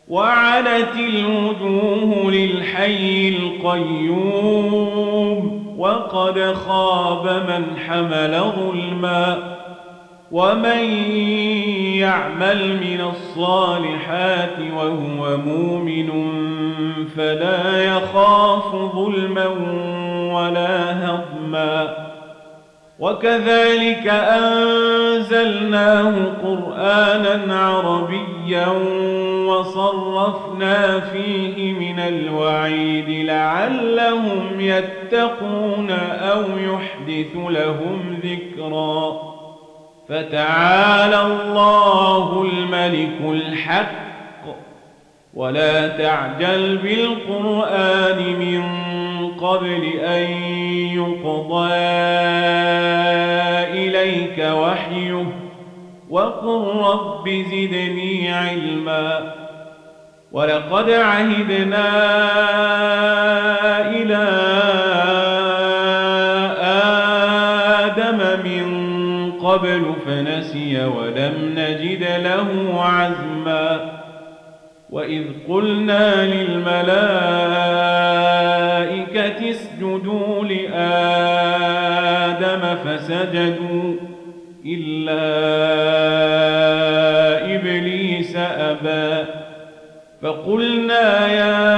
وعنت الوجوه للحي القيوم وقد خاب من حمل ظلما ومن يعمل من الصالحات وهو مؤمن فلا يخاف ظلما ولا هضما وكذلك أنزلناه قرآنا عربيا وصرفنا فيه من الوعيد لعلهم يتقون أو يحدث لهم ذكرا فتعالى الله الملك الحق ولا تعجل بالقرآن من قبل أن يقضى إليك وحيه وقل رب زدني علما ولقد عهدنا إلى آدم من قبل فنسي ولم نجد له عزما وإذ قلنا للملائكة اسجدوا لآدم فسجدوا إلا إبليس أبى فقلنا يا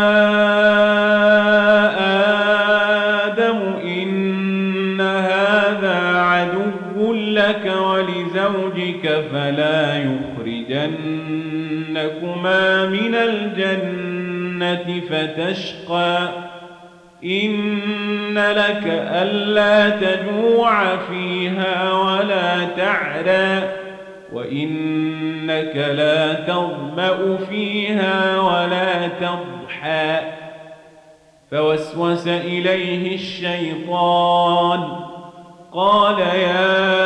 آدم إن هذا عدو لك ولزوجك فلا يخرجنكما من الجنة فتشقى إن لك ألا تجوع فيها ولا تعرى وإنك لا تظمأ فيها ولا تضحى فوسوس إليه الشيطان قال يا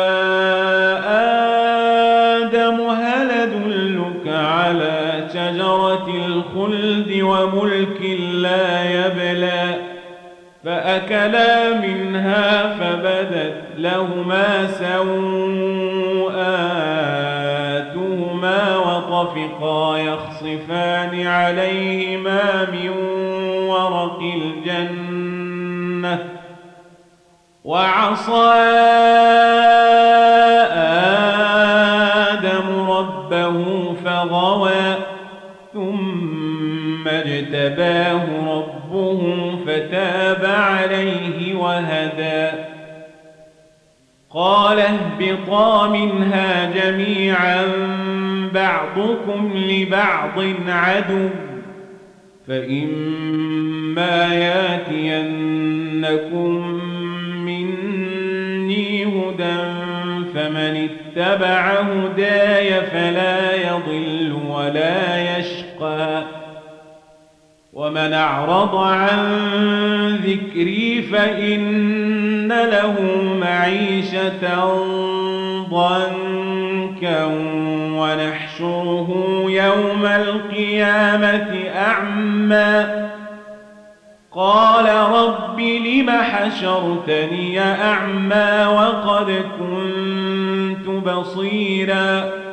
آدم هل أدلك على شجرة الخلد وملك لا يبلى فأكلا منها فبدت لهما سوآتهما وطفقا يخصفان عليهما من ورق الجنة وعصى آدم ربه فغوى ثم اجتباه ربه فتاب عليه وهدى قال اهبطا منها جميعا بعضكم لبعض عدو فإما ياتينكم مني هدى فمن اتبع هداي فلا يضل ولا يشقى ومن أعرض عن ذكري فإن له معيشة ضنكا ونحشره يوم القيامة أعمى قال رب لم حشرتني أعمى وقد كنت بصيرا